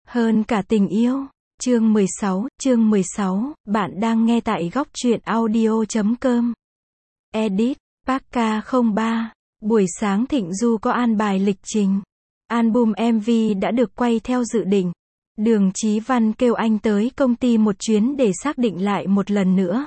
Hơn cả tình yêu. Chương 16, bạn đang nghe tại góc truyện audio.com. Edit, Parka 03. Buổi sáng Thịnh Du có an bài lịch trình. Album MV đã được quay theo dự định. Đường Chí Văn kêu anh tới công ty một chuyến để xác định lại một lần nữa.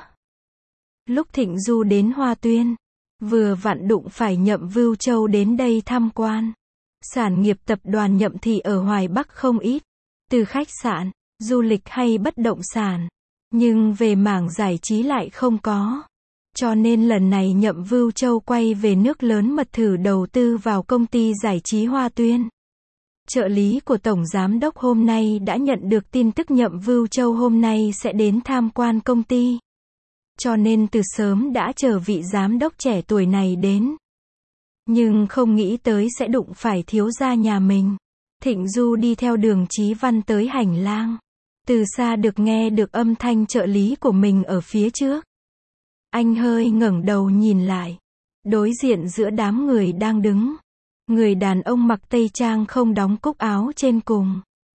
Lúc Thịnh Du đến Hoa Tuyên, vừa vặn đụng phải Nhậm Vưu Châu đến đây tham quan. Sản nghiệp tập đoàn Nhậm Thị ở Hoài Bắc không ít, từ khách sạn, du lịch hay bất động sản, nhưng về mảng giải trí lại không có. Cho nên lần này Nhậm Vưu Châu quay về nước lớn mật thử đầu tư vào công ty giải trí Hoa Tuyên. Trợ lý của Tổng Giám đốc hôm nay đã nhận được tin tức Nhậm Vưu Châu hôm nay sẽ đến tham quan công ty. Cho nên từ sớm đã chờ vị giám đốc trẻ tuổi này đến. Nhưng không nghĩ tới sẽ đụng phải thiếu gia nhà mình. Thịnh Du đi theo Đường Chí Văn tới hành lang. Từ xa được nghe được âm thanh trợ lý của mình ở phía trước. Anh hơi ngẩng đầu nhìn lại. Đối diện giữa đám người đang đứng. Người đàn ông mặc tây trang không đóng cúc áo trên cùng.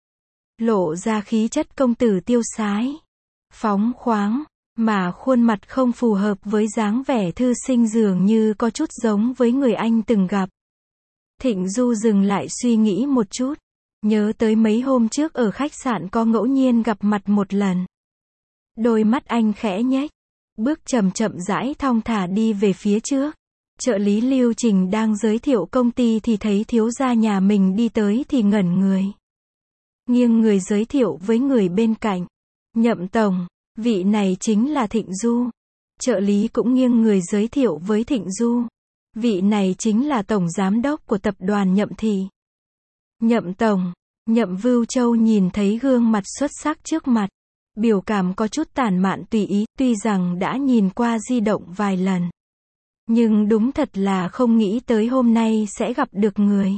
Lộ ra khí chất công tử tiêu sái. Phóng khoáng. Mà khuôn mặt không phù hợp với dáng vẻ thư sinh dường như có chút giống với người anh từng gặp. Thịnh Du dừng lại suy nghĩ một chút. Nhớ tới mấy hôm trước ở khách sạn có ngẫu nhiên gặp mặt một lần. Đôi mắt anh khẽ nhếch. Bước chậm rãi thong thả đi về phía trước. Trợ lý Lưu Trình đang giới thiệu công ty thì thấy thiếu gia nhà mình đi tới thì ngẩn người. Nghiêng người giới thiệu với người bên cạnh. Nhậm tổng. Vị này chính là Thịnh Du. Trợ lý cũng nghiêng người giới thiệu với Thịnh Du. Vị này chính là Tổng Giám đốc của tập đoàn Nhậm Thị. Nhậm tổng. Nhậm Vưu Châu nhìn thấy gương mặt xuất sắc trước mặt. Biểu cảm có chút tản mạn tùy ý, tuy rằng đã nhìn qua di động vài lần. Nhưng đúng thật là không nghĩ tới hôm nay sẽ gặp được người.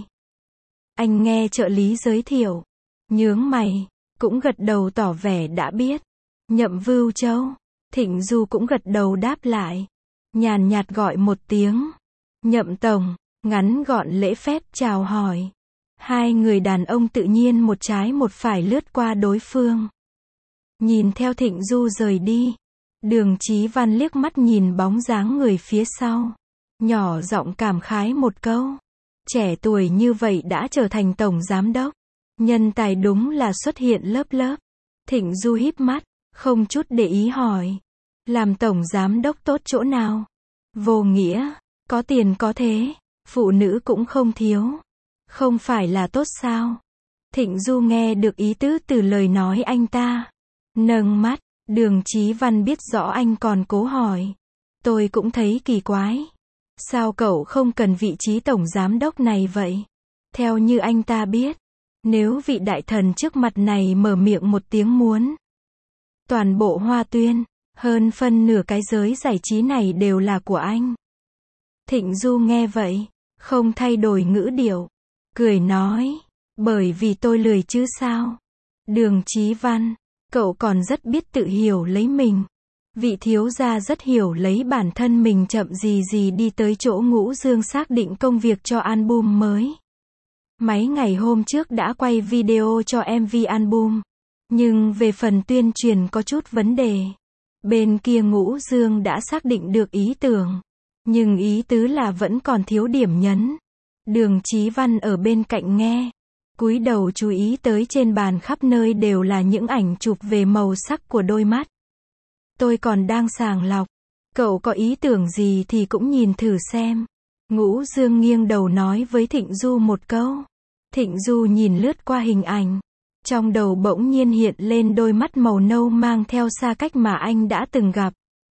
Anh nghe trợ lý giới thiệu. Nhướng mày. Cũng gật đầu tỏ vẻ đã biết. Nhậm Vưu Châu. Thịnh Du cũng gật đầu đáp lại. Nhàn nhạt gọi một tiếng. Nhậm tổng. Ngắn gọn lễ phép chào hỏi. Hai người đàn ông tự nhiên một trái một phải lướt qua đối phương. Nhìn theo Thịnh Du rời đi. Đường Chí Văn liếc mắt nhìn bóng dáng người phía sau. Nhỏ giọng cảm khái một câu. Trẻ tuổi như vậy đã trở thành tổng giám đốc. Nhân tài đúng là xuất hiện lớp lớp. Thịnh Du híp mắt. Không chút để ý hỏi. Làm tổng giám đốc tốt chỗ nào? Vô nghĩa. Có tiền có thế. Phụ nữ cũng không thiếu. Không phải là tốt sao? Thịnh Du nghe được ý tứ từ lời nói anh ta. Nâng mắt. Đường Chí Văn biết rõ anh còn cố hỏi. Tôi cũng thấy kỳ quái. Sao cậu không cần vị trí tổng giám đốc này vậy? Theo như anh ta biết. Nếu vị đại thần trước mặt này mở miệng một tiếng muốn. Toàn bộ Hoa Tuyên, hơn phân nửa cái giới giải trí này đều là của anh. Thịnh Du nghe vậy, không thay đổi ngữ điệu. Cười nói, bởi vì tôi lười chứ sao. Đường Chí Văn, cậu còn rất biết tự hiểu lấy mình. Vị thiếu gia rất hiểu lấy bản thân mình chậm gì đi tới chỗ Ngũ Dương xác định công việc cho album mới. Mấy ngày hôm trước đã quay video cho MV album. Nhưng về phần tuyên truyền có chút vấn đề. Bên kia Ngũ Dương đã xác định được ý tưởng. Nhưng ý tứ là vẫn còn thiếu điểm nhấn. Đường Chí Văn ở bên cạnh nghe. Cúi đầu chú ý tới trên bàn khắp nơi đều là những ảnh chụp về màu sắc của đôi mắt. Tôi còn đang sàng lọc. Cậu có ý tưởng gì thì cũng nhìn thử xem. Ngũ Dương nghiêng đầu nói với Thịnh Du một câu. Thịnh Du nhìn lướt qua hình ảnh. Trong đầu bỗng nhiên hiện lên đôi mắt màu nâu mang theo xa cách mà anh đã từng gặp.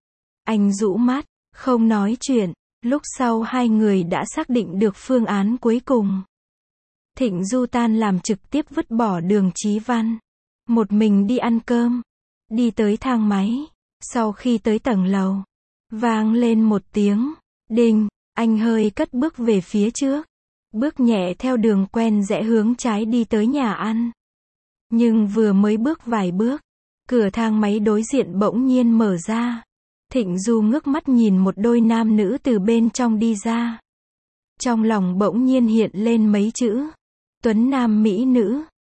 Anh rũ mắt, không nói chuyện. Lúc sau hai người đã xác định được phương án cuối cùng. Thịnh Du tan làm trực tiếp vứt bỏ Đường Chí Văn. Một mình đi ăn cơm. Đi tới thang máy. Sau khi tới tầng lầu. Vang lên một tiếng. Đinh, anh hơi cất bước về phía trước. Bước nhẹ theo đường quen rẽ hướng trái đi tới nhà ăn. Nhưng vừa mới bước vài bước, cửa thang máy đối diện bỗng nhiên mở ra. Thịnh Du ngước mắt nhìn một đôi nam nữ từ bên trong đi ra. Trong lòng bỗng nhiên hiện lên mấy chữ. Tuấn nam mỹ nữ.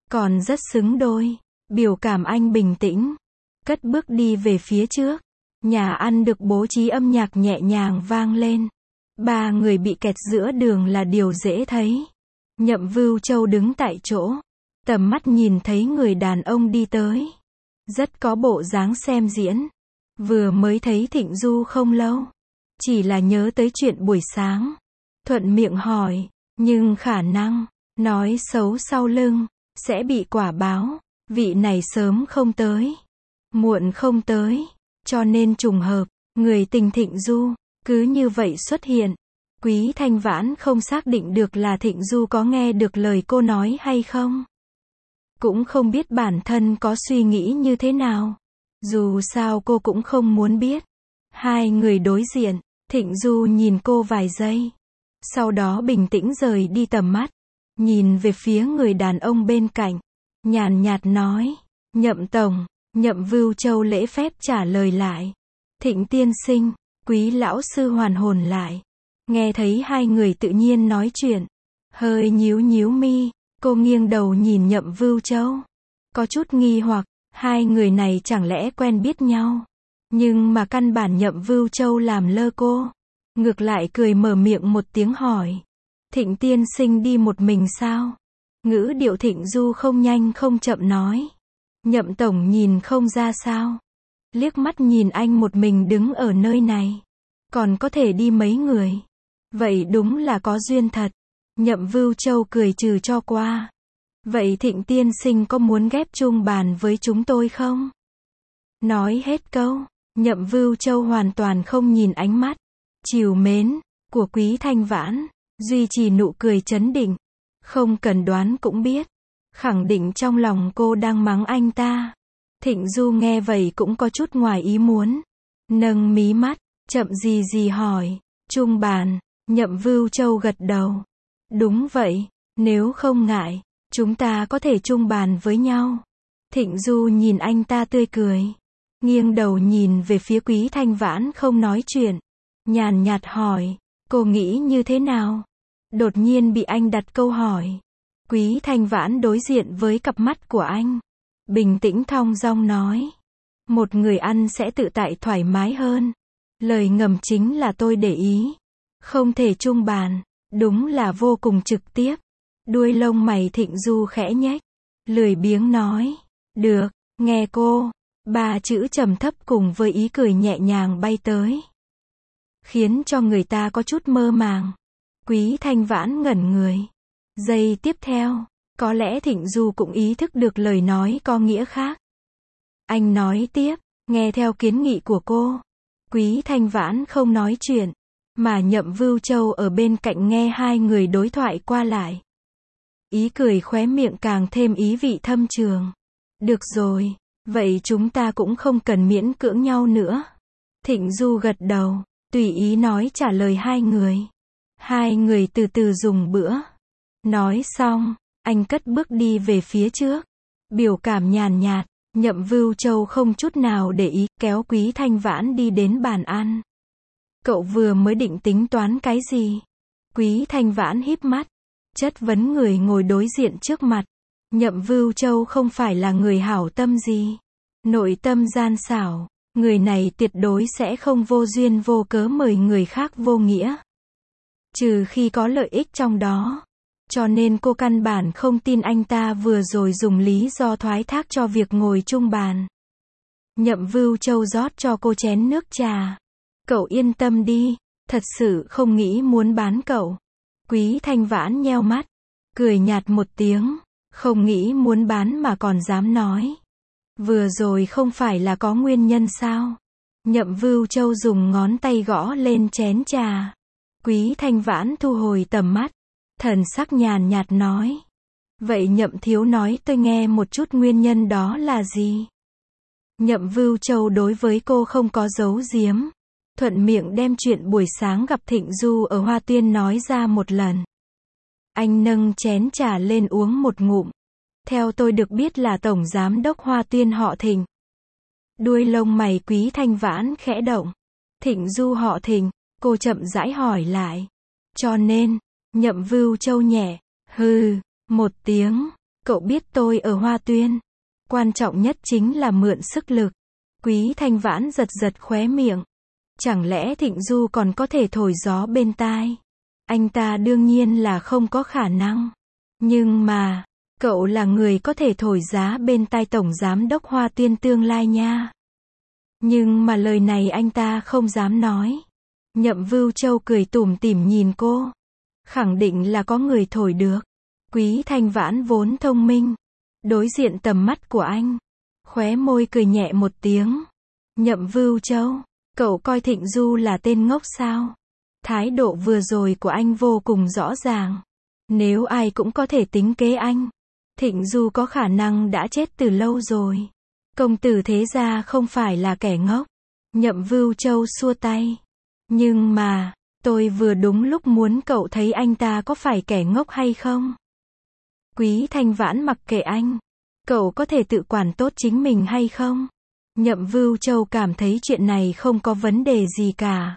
còn rất xứng đôi. Biểu cảm anh bình tĩnh, cất bước đi về phía trước. Nhà ăn được bố trí âm nhạc nhẹ nhàng vang lên. Ba người bị kẹt giữa đường là điều dễ thấy. Nhậm Vưu Châu đứng tại chỗ, tầm mắt nhìn thấy người đàn ông đi tới. Rất có bộ dáng xem diễn. Vừa mới thấy Thịnh Du không lâu. Chỉ là nhớ tới chuyện buổi sáng. Thuận miệng hỏi, nhưng khả năng, nói xấu sau lưng, sẽ bị quả báo. Vị này sớm không tới, muộn không tới, cho nên trùng hợp, người tình Thịnh Du, cứ như vậy xuất hiện. Quý Thanh Vãn không xác định được là Thịnh Du có nghe được lời cô nói hay không. Cũng không biết bản thân có suy nghĩ như thế nào. Dù sao cô cũng không muốn biết. Hai người đối diện, Thịnh Du nhìn cô vài giây. Sau đó bình tĩnh rời đi tầm mắt. Nhìn về phía người đàn ông bên cạnh. Nhàn nhạt nói, Nhậm tổng. Nhậm Vưu Châu lễ phép trả lời lại. Thịnh tiên sinh, Quý lão sư hoàn hồn lại. Nghe thấy hai người tự nhiên nói chuyện. Hơi nhíu nhíu mi, cô nghiêng đầu nhìn Nhậm Vưu Châu. Có chút nghi hoặc, hai người này chẳng lẽ quen biết nhau. Nhưng mà căn bản Nhậm Vưu Châu làm lơ cô. Ngược lại cười mở miệng một tiếng hỏi. Thịnh tiên sinh đi một mình sao? Ngữ điệu Thịnh Du không nhanh không chậm nói. Nhậm tổng nhìn không ra sao? Liếc mắt nhìn anh một mình đứng ở nơi này. Còn có thể đi mấy người. Vậy đúng là có duyên thật. Nhậm Vưu Châu cười trừ cho qua. Vậy Thịnh tiên sinh có muốn ghép chung bàn với chúng tôi không? Nói hết câu, Nhậm Vưu Châu hoàn toàn không nhìn ánh mắt trìu mến của Quý Thanh Vãn, duy trì nụ cười trấn định. Không cần đoán cũng biết, khẳng định trong lòng cô đang mắng anh ta. Thịnh Du nghe vậy cũng có chút ngoài ý muốn. Nâng mí mắt, chậm gì gì hỏi, chung bàn. Nhậm Vưu Châu gật đầu. Đúng vậy, nếu không ngại, chúng ta có thể chung bàn với nhau. Thịnh Du nhìn anh ta tươi cười. Nghiêng đầu nhìn về phía Quý Thanh Vãn không nói chuyện. Nhàn nhạt hỏi, cô nghĩ như thế nào? Đột nhiên bị anh đặt câu hỏi. Quý Thanh Vãn đối diện với cặp mắt của anh. Bình tĩnh thong dong nói. Một người ăn sẽ tự tại thoải mái hơn. Lời ngầm chính là tôi để ý. Không thể chung bàn. Đúng là vô cùng trực tiếp. Đuôi lông mày Thịnh Du khẽ nhếch. Lười biếng nói. Được, nghe cô. Ba chữ trầm thấp cùng với ý cười nhẹ nhàng bay tới. Khiến cho người ta có chút mơ màng. Quý Thanh Vãn ngẩn người. Giây tiếp theo, có lẽ Thịnh Du cũng ý thức được lời nói có nghĩa khác. Anh nói tiếp, nghe theo kiến nghị của cô. Quý Thanh Vãn không nói chuyện, mà Nhậm Vưu Châu ở bên cạnh nghe hai người đối thoại qua lại. Ý cười khóe miệng càng thêm ý vị thâm trường. Được rồi, vậy chúng ta cũng không cần miễn cưỡng nhau nữa. Thịnh Du gật đầu, tùy ý nói trả lời hai người. Hai người từ từ dùng bữa. Nói xong, anh cất bước đi về phía trước. Biểu cảm nhàn nhạt, Nhậm Vưu Châu không chút nào để ý, kéo Quý Thanh Vãn đi đến bàn ăn. Cậu vừa mới định tính toán cái gì? Quý Thanh Vãn híp mắt, chất vấn người ngồi đối diện trước mặt. Nhậm Vưu Châu không phải là người hảo tâm gì. Nội tâm gian xảo, người này tuyệt đối sẽ không vô duyên vô cớ mời người khác vô nghĩa. Trừ khi có lợi ích trong đó. Cho nên cô căn bản không tin anh ta vừa rồi dùng lý do thoái thác cho việc ngồi chung bàn. Nhậm Vưu Châu rót cho cô chén nước trà. Cậu yên tâm đi, thật sự không nghĩ muốn bán cậu. Quý Thanh Vãn nheo mắt, cười nhạt một tiếng, không nghĩ muốn bán mà còn dám nói. Vừa rồi không phải là có nguyên nhân sao? Nhậm Vưu Châu dùng ngón tay gõ lên chén trà. Quý Thanh Vãn thu hồi tầm mắt, thần sắc nhàn nhạt nói. Vậy Nhậm thiếu nói tôi nghe một chút nguyên nhân đó là gì? Nhậm Vưu Châu đối với cô không có giấu giếm. Thuận miệng đem chuyện buổi sáng gặp Thịnh Du ở Hoa Tuyên nói ra một lần. Anh nâng chén trà lên uống một ngụm. Theo tôi được biết là Tổng Giám đốc Hoa Tuyên họ Thịnh. Đuôi lông mày Quý Thanh Vãn khẽ động. Thịnh Du họ Thịnh, cô chậm rãi hỏi lại. Cho nên, Nhậm Vưu Châu nhẹ, hừ, một tiếng, Cậu biết tôi ở Hoa Tuyên. Quan trọng nhất chính là mượn sức lực. Quý Thanh Vãn giật giật khóe miệng. Chẳng lẽ Thịnh Du còn có thể thổi gió bên tai? Anh ta đương nhiên là không có khả năng. Nhưng mà, cậu là người có thể thổi giá bên tai Tổng Giám đốc Hoa Tuyên tương lai nha. Nhưng mà lời này anh ta không dám nói. Nhậm Vưu Châu cười tủm tỉm nhìn cô. Khẳng định là có người thổi được. Quý Thanh Vãn vốn thông minh. Đối diện tầm mắt của anh. Khóe môi cười nhẹ một tiếng. Nhậm Vưu Châu, cậu coi Thịnh Du là tên ngốc sao? Thái độ vừa rồi của anh vô cùng rõ ràng. Nếu ai cũng có thể tính kế anh, Thịnh Du có khả năng đã chết từ lâu rồi. Công tử thế gia không phải là kẻ ngốc. Nhậm Vưu Châu xua tay. Nhưng mà, tôi vừa đúng lúc muốn cậu thấy anh ta có phải kẻ ngốc hay không? Quý Thanh Vãn mặc kệ anh. Cậu có thể tự quản tốt chính mình hay không? Nhậm Vưu Châu cảm thấy chuyện này không có vấn đề gì cả.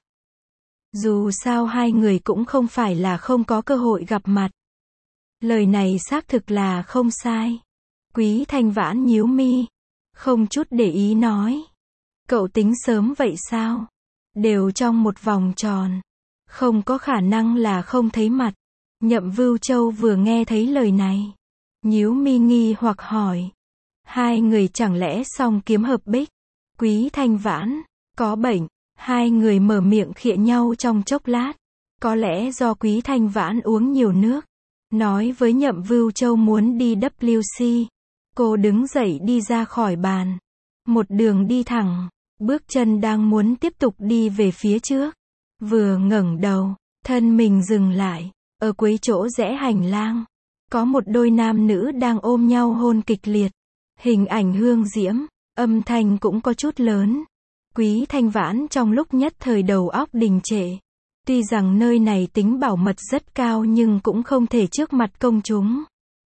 Dù sao hai người cũng không phải là không có cơ hội gặp mặt. Lời này xác thực là không sai. Quý Thanh Vãn nhíu mi. Không chút để ý nói. Cậu tính sớm vậy sao? Đều trong một vòng tròn. Không có khả năng là không thấy mặt. Nhậm Vưu Châu vừa nghe thấy lời này. Nhíu mi nghi hoặc hỏi. Hai người chẳng lẽ song kiếm hợp bích? Quý Thanh Vãn, có bệnh. Hai người mở miệng khịa nhau trong chốc lát. Có lẽ do Quý Thanh Vãn uống nhiều nước. Nói với Nhậm Vưu Châu muốn đi WC. Cô đứng dậy đi ra khỏi bàn. Một đường đi thẳng. Bước chân đang muốn tiếp tục đi về phía trước. Vừa ngẩng đầu, thân mình dừng lại. Ở cuối chỗ rẽ hành lang. Có một đôi nam nữ đang ôm nhau hôn kịch liệt. Hình ảnh hương diễm. Âm thanh cũng có chút lớn. Quý Thanh Vãn trong lúc nhất thời đầu óc đình trệ. Tuy rằng nơi này tính bảo mật rất cao nhưng cũng không thể trước mặt công chúng.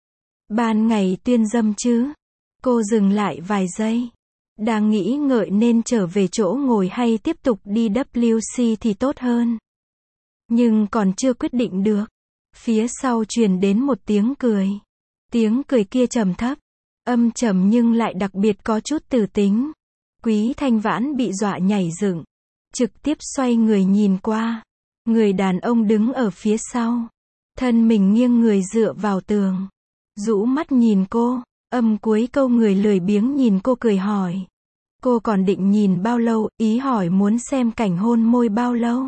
Ban ngày tuyên dâm chứ? Cô dừng lại vài giây. Đang nghĩ ngợi nên trở về chỗ ngồi hay tiếp tục đi WC thì tốt hơn. Nhưng còn chưa quyết định được. Phía sau truyền đến một tiếng cười. Tiếng cười kia trầm thấp. Âm trầm nhưng lại đặc biệt có chút từ tính. Quý Thanh Vãn bị dọa nhảy dựng. Trực tiếp xoay người nhìn qua. Người đàn ông đứng ở phía sau. Thân mình nghiêng người dựa vào tường. Rũ mắt nhìn cô. Âm cuối câu người lười biếng nhìn cô cười hỏi. Cô còn định nhìn bao lâu, ý hỏi muốn xem cảnh hôn môi bao lâu.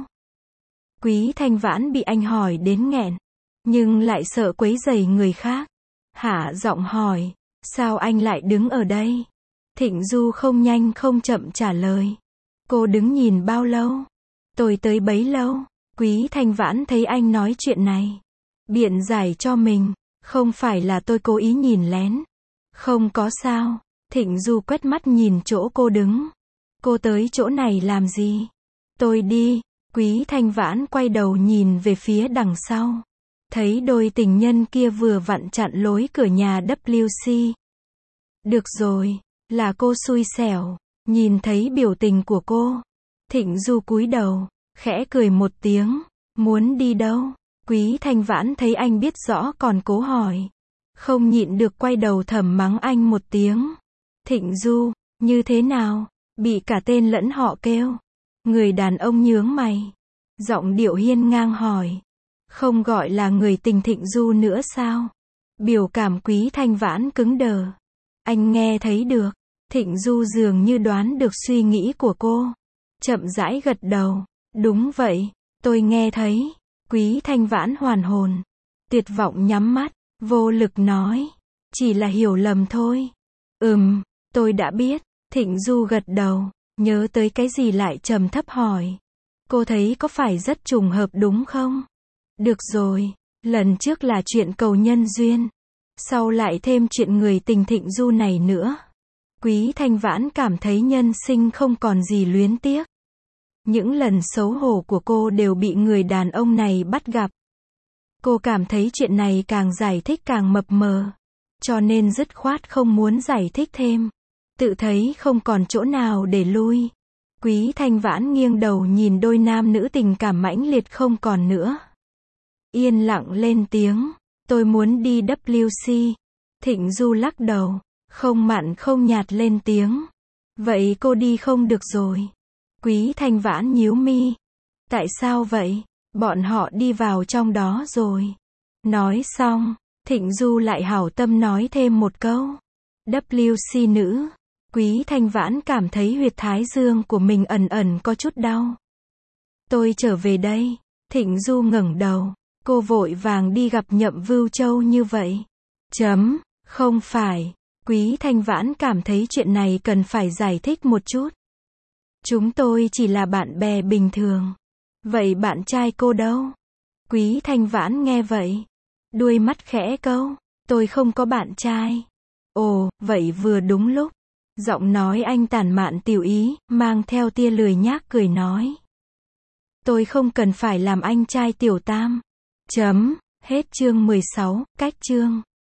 Quý Thanh Vãn bị anh hỏi đến nghẹn. Nhưng lại sợ quấy rầy người khác. Hạ giọng hỏi. Sao anh lại đứng ở đây? Thịnh Du không nhanh không chậm trả lời. Cô đứng nhìn bao lâu? Tôi tới bấy lâu. Quý Thanh Vãn thấy anh nói chuyện này. Biện giải cho mình. Không phải là tôi cố ý nhìn lén. Không có sao. Thịnh Du quét mắt nhìn chỗ cô đứng. Cô tới chỗ này làm gì? Tôi đi. Quý Thanh Vãn quay đầu nhìn về phía đằng sau. Thấy đôi tình nhân kia vừa vặn chặn lối cửa nhà WC. Được rồi, là cô xui xẻo. Nhìn thấy biểu tình của cô. Thịnh Du cúi đầu, khẽ cười một tiếng. Muốn đi đâu? Quý Thanh Vãn thấy anh biết rõ còn cố hỏi. Không nhịn được quay đầu thầm mắng anh một tiếng. Thịnh Du, như thế nào? Bị cả tên lẫn họ kêu. Người đàn ông nhướng mày. Giọng điệu hiên ngang hỏi. Không gọi là người tình Thịnh Du nữa sao? Biểu cảm Quý Thanh Vãn cứng đờ. Anh nghe thấy được. Thịnh Du dường như đoán được suy nghĩ của cô. Chậm rãi gật đầu. Đúng vậy, tôi nghe thấy. Quý Thanh Vãn hoàn hồn. Tuyệt vọng nhắm mắt. Vô lực nói. Chỉ là hiểu lầm thôi. Tôi đã biết. Thịnh Du gật đầu. Nhớ tới cái gì lại trầm thấp hỏi. Cô thấy có phải rất trùng hợp đúng không? Được rồi. Lần trước là chuyện cầu nhân duyên. Sau lại thêm chuyện người tình Thịnh Du này nữa. Quý Thanh Vãn cảm thấy nhân sinh không còn gì luyến tiếc. Những lần xấu hổ của cô đều bị người đàn ông này bắt gặp. Cô cảm thấy chuyện này càng giải thích càng mập mờ. Cho nên dứt khoát không muốn giải thích thêm. Tự thấy không còn chỗ nào để lui. Quý Thanh Vãn nghiêng đầu nhìn đôi nam nữ tình cảm mãnh liệt không còn nữa. Yên lặng lên tiếng. Tôi muốn đi WC. Thịnh Du lắc đầu, không mặn không nhạt lên tiếng. Vậy cô đi không được rồi. Quý Thanh Vãn nhíu mi. Tại sao vậy? Bọn họ đi vào trong đó rồi. Nói xong, Thịnh Du lại hảo tâm nói thêm một câu. WC nữ. Quý Thanh Vãn cảm thấy huyệt thái dương của mình ẩn ẩn có chút đau. Tôi trở về đây. Thịnh Du ngẩng đầu. Cô vội vàng đi gặp Nhậm Vưu Châu như vậy. Không phải. Quý Thanh Vãn cảm thấy chuyện này cần phải giải thích một chút. Chúng tôi chỉ là bạn bè bình thường. Vậy bạn trai cô đâu? Quý Thanh Vãn nghe vậy. Đuôi mắt khẽ câu. Tôi không có bạn trai. Ồ, vậy vừa đúng lúc. Giọng nói anh tản mạn tiểu ý, mang theo tia lười nhác cười nói. Tôi không cần phải làm anh trai tiểu tam. Hết chương 16, cách chương.